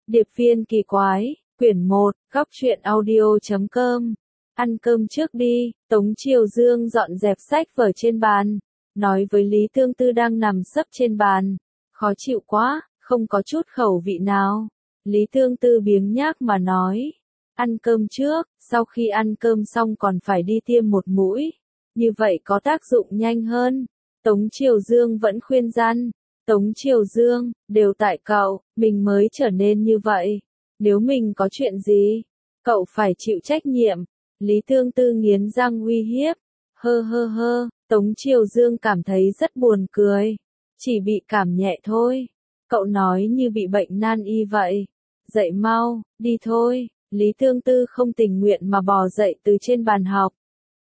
Điệp viên kỳ quái, quyển 1, góc truyện audio.com. Ăn cơm trước đi, Tống Triều Dương dọn dẹp sách vở trên bàn, nói với Lý Tương Tư đang nằm sấp trên bàn. Khó chịu quá, không có chút khẩu vị nào. Lý Tương Tư biếng nhác mà nói. Ăn cơm trước, sau khi ăn cơm xong còn phải đi tiêm một mũi. Như vậy có tác dụng nhanh hơn. Tống Triều Dương vẫn khuyên răn. Tống Triều Dương, đều tại cậu, mình mới trở nên như vậy. Nếu mình có chuyện gì, cậu phải chịu trách nhiệm. Lý Tương Tư nghiến răng uy hiếp. Hơ, Tống Triều Dương cảm thấy rất buồn cười. Chỉ bị cảm nhẹ thôi. Cậu nói như bị bệnh nan y vậy. Dậy mau, đi thôi. Lý Tương Tư không tình nguyện mà bò dậy từ trên bàn học.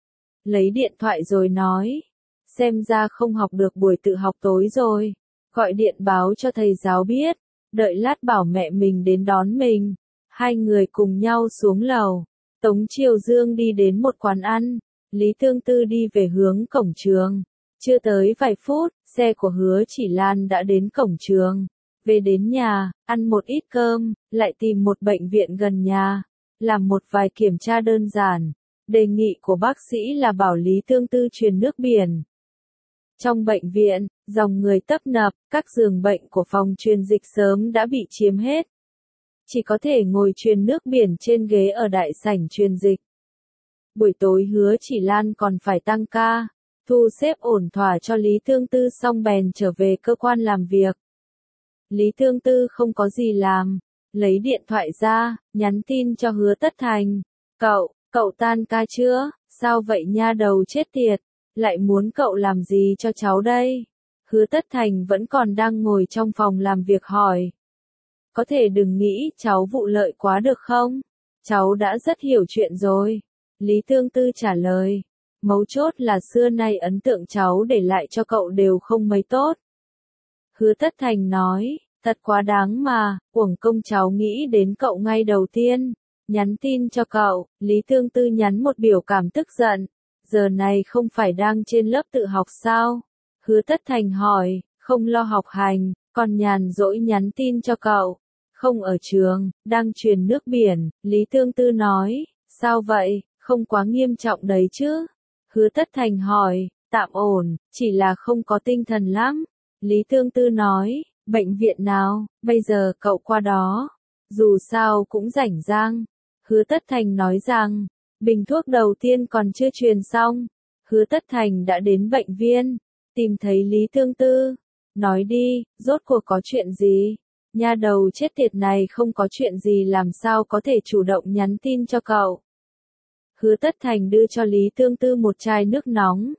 Lấy điện thoại rồi nói. Xem ra không học được buổi tự học tối rồi. Gọi điện báo cho thầy giáo biết. Đợi lát bảo mẹ mình đến đón mình. Hai người cùng nhau xuống lầu. Tống Triều Dương đi đến một quán ăn. Lý Tương Tư đi về hướng cổng trường. Chưa tới vài phút, xe của Hứa Chỉ Lan đã đến cổng trường. Về đến nhà, ăn một ít cơm, lại tìm một bệnh viện gần nhà. Làm một vài kiểm tra đơn giản. Đề nghị của bác sĩ là bảo Lý Tương Tư truyền nước biển. Trong bệnh viện, dòng người tấp nập, các giường bệnh của phòng truyền dịch sớm đã bị chiếm hết. Chỉ có thể ngồi truyền nước biển trên ghế ở đại sảnh truyền dịch. Buổi tối Hứa Chỉ Lan còn phải tăng ca, thu xếp ổn thỏa cho Lý Tương Tư xong bèn trở về cơ quan làm việc. Lý Tương Tư không có gì làm, lấy điện thoại ra, nhắn tin cho Hứa Tất Thành. Cậu tan ca chưa? Sao vậy nha đầu chết tiệt? Lại muốn cậu làm gì cho cháu đây? Hứa Tất Thành vẫn còn đang ngồi trong phòng làm việc hỏi. Có thể đừng nghĩ cháu vụ lợi quá được không? Cháu đã rất hiểu chuyện rồi. Lý Tương Tư trả lời. Mấu chốt là xưa nay ấn tượng cháu để lại cho cậu đều không mấy tốt. Hứa Tất Thành nói, thật quá đáng mà, uổng công cháu nghĩ đến cậu ngay đầu tiên. Nhắn tin cho cậu, Lý Tương Tư nhắn một biểu cảm tức giận. Giờ này không phải đang trên lớp tự học sao? Hứa Tất Thành hỏi, không lo học hành, còn nhàn rỗi nhắn tin cho cậu. Không ở trường, đang truyền nước biển, Lý Tương Tư nói, sao vậy, không quá nghiêm trọng đấy chứ? Hứa Tất Thành hỏi, tạm ổn, chỉ là không có tinh thần lắm. Lý Tương Tư nói, bệnh viện nào, bây giờ cậu qua đó, dù sao cũng rảnh rang. Hứa Tất Thành nói rằng, bình thuốc đầu tiên còn chưa truyền xong. Hứa Tất Thành đã đến bệnh viện, tìm thấy Lý Tương Tư. Nói đi, rốt cuộc có chuyện gì? Nha đầu chết tiệt này không có chuyện gì làm sao có thể chủ động nhắn tin cho cậu. Hứa Tất Thành đưa cho Lý Tương Tư một chai nước nóng.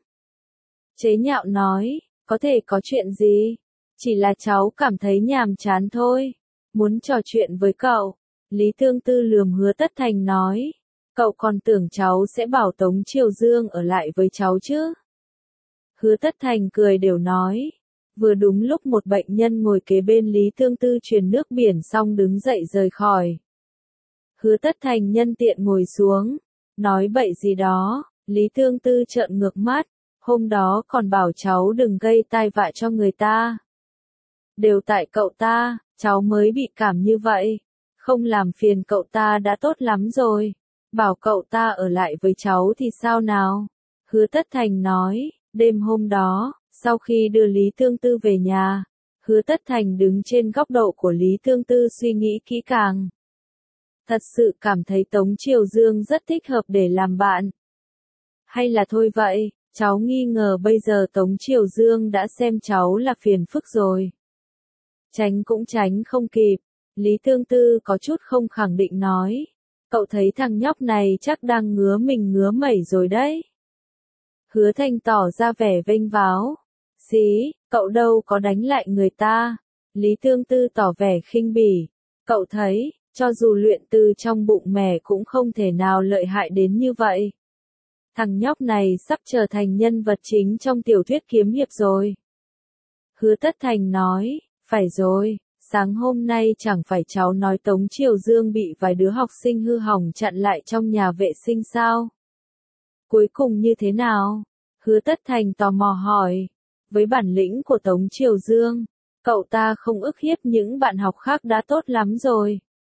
Chế nhạo nói, có thể có chuyện gì? Chỉ là cháu cảm thấy nhàm chán thôi. Muốn trò chuyện với cậu. Lý Tương Tư lườm Hứa Tất Thành nói. Cậu còn tưởng cháu sẽ bảo Tống Triều Dương ở lại với cháu chứ? Hứa Tất Thành cười đều nói. Vừa đúng lúc một bệnh nhân ngồi kế bên Lý Tương Tư truyền nước biển xong đứng dậy rời khỏi. Hứa Tất Thành nhân tiện ngồi xuống. Nói bậy gì đó, Lý Tương Tư trợn ngược mắt. Hôm đó còn bảo cháu đừng gây tai vạ cho người ta. Đều tại cậu ta, cháu mới bị cảm như vậy. Không làm phiền cậu ta đã tốt lắm rồi. Bảo cậu ta ở lại với cháu thì sao nào? Hứa Tất Thành nói, đêm hôm đó, sau khi đưa Lý Tương Tư về nhà, Hứa Tất Thành đứng trên góc độ của Lý Tương Tư suy nghĩ kỹ càng. Thật sự cảm thấy Tống Triều Dương rất thích hợp để làm bạn. Hay là thôi vậy, cháu nghi ngờ bây giờ Tống Triều Dương đã xem cháu là phiền phức rồi. Tránh cũng tránh không kịp, Lý Tương Tư có chút không khẳng định nói. Cậu thấy thằng nhóc này chắc đang ngứa mình ngứa mẩy rồi đấy. Hứa Thành tỏ ra vẻ vênh váo. Xí, cậu đâu có đánh lại người ta. Lý Tương Tư tỏ vẻ khinh bỉ. Cậu thấy, cho dù luyện từ trong bụng mẹ cũng không thể nào lợi hại đến như vậy. Thằng nhóc này sắp trở thành nhân vật chính trong tiểu thuyết kiếm hiệp rồi. Hứa Tất Thành nói, phải rồi, sáng hôm nay chẳng phải cháu nói Tống Triều Dương bị vài đứa học sinh hư hỏng chặn lại trong nhà vệ sinh sao? Cuối cùng như thế nào? Hứa Tất Thành tò mò hỏi. Với bản lĩnh của Tống Triều Dương, cậu ta không ức hiếp những bạn học khác đã tốt lắm rồi.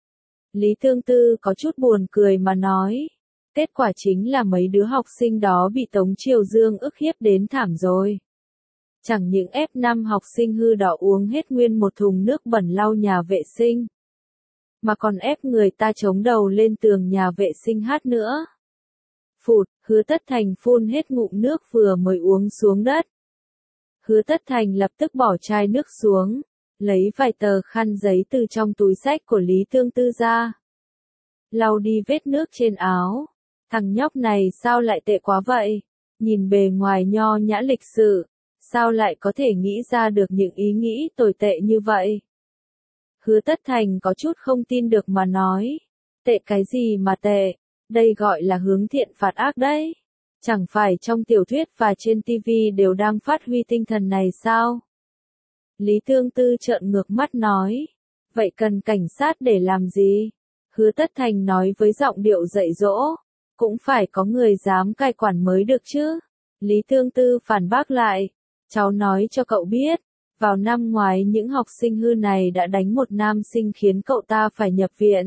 Lý Tương Tư có chút buồn cười mà nói. Kết quả chính là mấy đứa học sinh đó bị Tống Triều Dương ức hiếp đến thảm rồi. Chẳng những ép 5 học sinh hư đỏ uống hết nguyên một thùng nước bẩn lau nhà vệ sinh, mà còn ép người ta chống đầu lên tường nhà vệ sinh hát nữa. Phụt, Hứa Tất Thành phun hết ngụm nước vừa mới uống xuống đất. Hứa Tất Thành lập tức bỏ chai nước xuống, lấy vài tờ khăn giấy từ trong túi xách của Lý Tương Tư ra, lau đi vết nước trên áo. Thằng nhóc này sao lại tệ quá vậy? Nhìn bề ngoài nho nhã lịch sự, sao lại có thể nghĩ ra được những ý nghĩ tồi tệ như vậy? Hứa Tất Thành có chút không tin được mà nói. Tệ cái gì mà tệ? Đây gọi là hướng thiện phạt ác đấy. Chẳng phải trong tiểu thuyết và trên TV đều đang phát huy tinh thần này sao? Lý Tương Tư trợn ngược mắt nói. Vậy cần cảnh sát để làm gì? Hứa Tất Thành nói với giọng điệu dạy dỗ. Cũng phải có người dám cai quản mới được chứ. Lý Tương Tư phản bác lại. Cháu nói cho cậu biết, vào năm ngoái những học sinh hư này đã đánh một nam sinh khiến cậu ta phải nhập viện.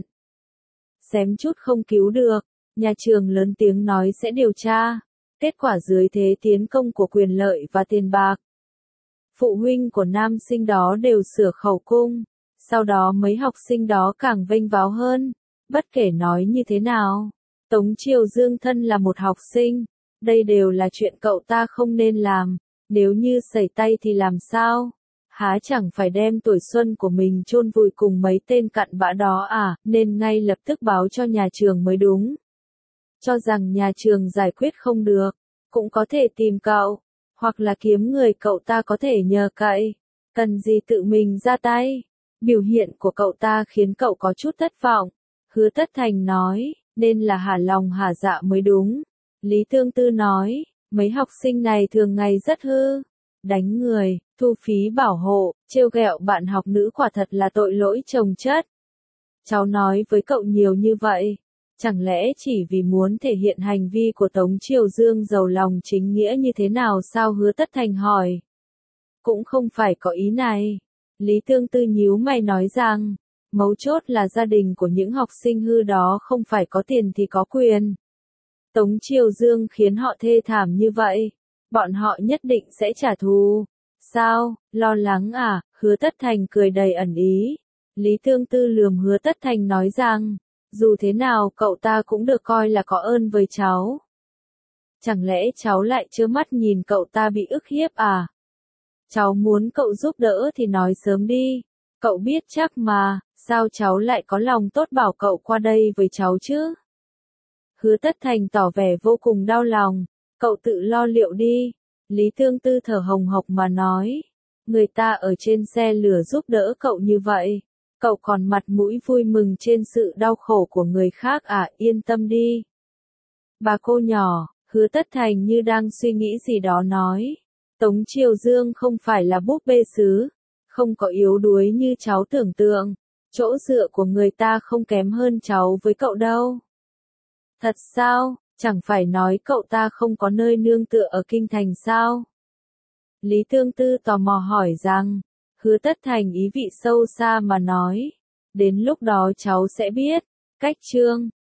Xém chút không cứu được, nhà trường lớn tiếng nói sẽ điều tra. Kết quả dưới thế tiến công của quyền lợi và tiền bạc, phụ huynh của nam sinh đó đều sửa khẩu cung. Sau đó mấy học sinh đó càng vênh váo hơn. Bất kể nói như thế nào, Tống Triều Dương thân là một học sinh. Đây đều là chuyện cậu ta không nên làm. Nếu như sẩy tay thì làm sao? Há chẳng phải đem tuổi xuân của mình chôn vùi cùng mấy tên cặn bã đó à, nên ngay lập tức báo cho nhà trường mới đúng. Cho rằng nhà trường giải quyết không được, cũng có thể tìm cậu, hoặc là kiếm người cậu ta có thể nhờ cậy. Cần gì tự mình ra tay? Biểu hiện của cậu ta khiến cậu có chút thất vọng. Hứa Tất Thành nói, nên là hả lòng hả dạ mới đúng. Lý Tương Tư nói, mấy học sinh này thường ngày rất hư. Đánh người, thu phí bảo hộ, trêu ghẹo bạn học nữ quả thật là tội lỗi chồng chất. Cháu nói với cậu nhiều như vậy, chẳng lẽ chỉ vì muốn thể hiện hành vi của Tống Triều Dương giàu lòng chính nghĩa như thế nào sao? Hứa Tất Thành hỏi. Cũng không phải có ý này. Lý Tương Tư nhíu mày nói rằng, mấu chốt là gia đình của những học sinh hư đó không phải có tiền thì có quyền. Tống Triều Dương khiến họ thê thảm như vậy, bọn họ nhất định sẽ trả thù. Sao, lo lắng à? Hứa Tất Thành cười đầy ẩn ý. Lý Tương Tư lườm Hứa Tất Thành nói rằng, dù thế nào cậu ta cũng được coi là có ơn với cháu. Chẳng lẽ cháu lại trơ mắt nhìn cậu ta bị ức hiếp à? Cháu muốn cậu giúp đỡ thì nói sớm đi. Cậu biết chắc mà, sao cháu lại có lòng tốt bảo cậu qua đây với cháu chứ? Hứa Tất Thành tỏ vẻ vô cùng đau lòng. Cậu tự lo liệu đi. Lý Tương Tư thở hồng hộc mà nói. Người ta ở trên xe lửa giúp đỡ cậu như vậy. Cậu còn mặt mũi vui mừng trên sự đau khổ của người khác à? Yên tâm đi. Bà cô nhỏ, Hứa Tất Thành như đang suy nghĩ gì đó nói. Tống Triều Dương không phải là búp bê sứ. Không có yếu đuối như cháu tưởng tượng. Chỗ dựa của người ta không kém hơn cháu với cậu đâu. Thật sao? Chẳng phải nói cậu ta không có nơi nương tựa ở kinh thành sao? Lý Tương Tư tò mò hỏi rằng, Hứa Tất Thành ý vị sâu xa mà nói. Đến lúc đó cháu sẽ biết. Cách chương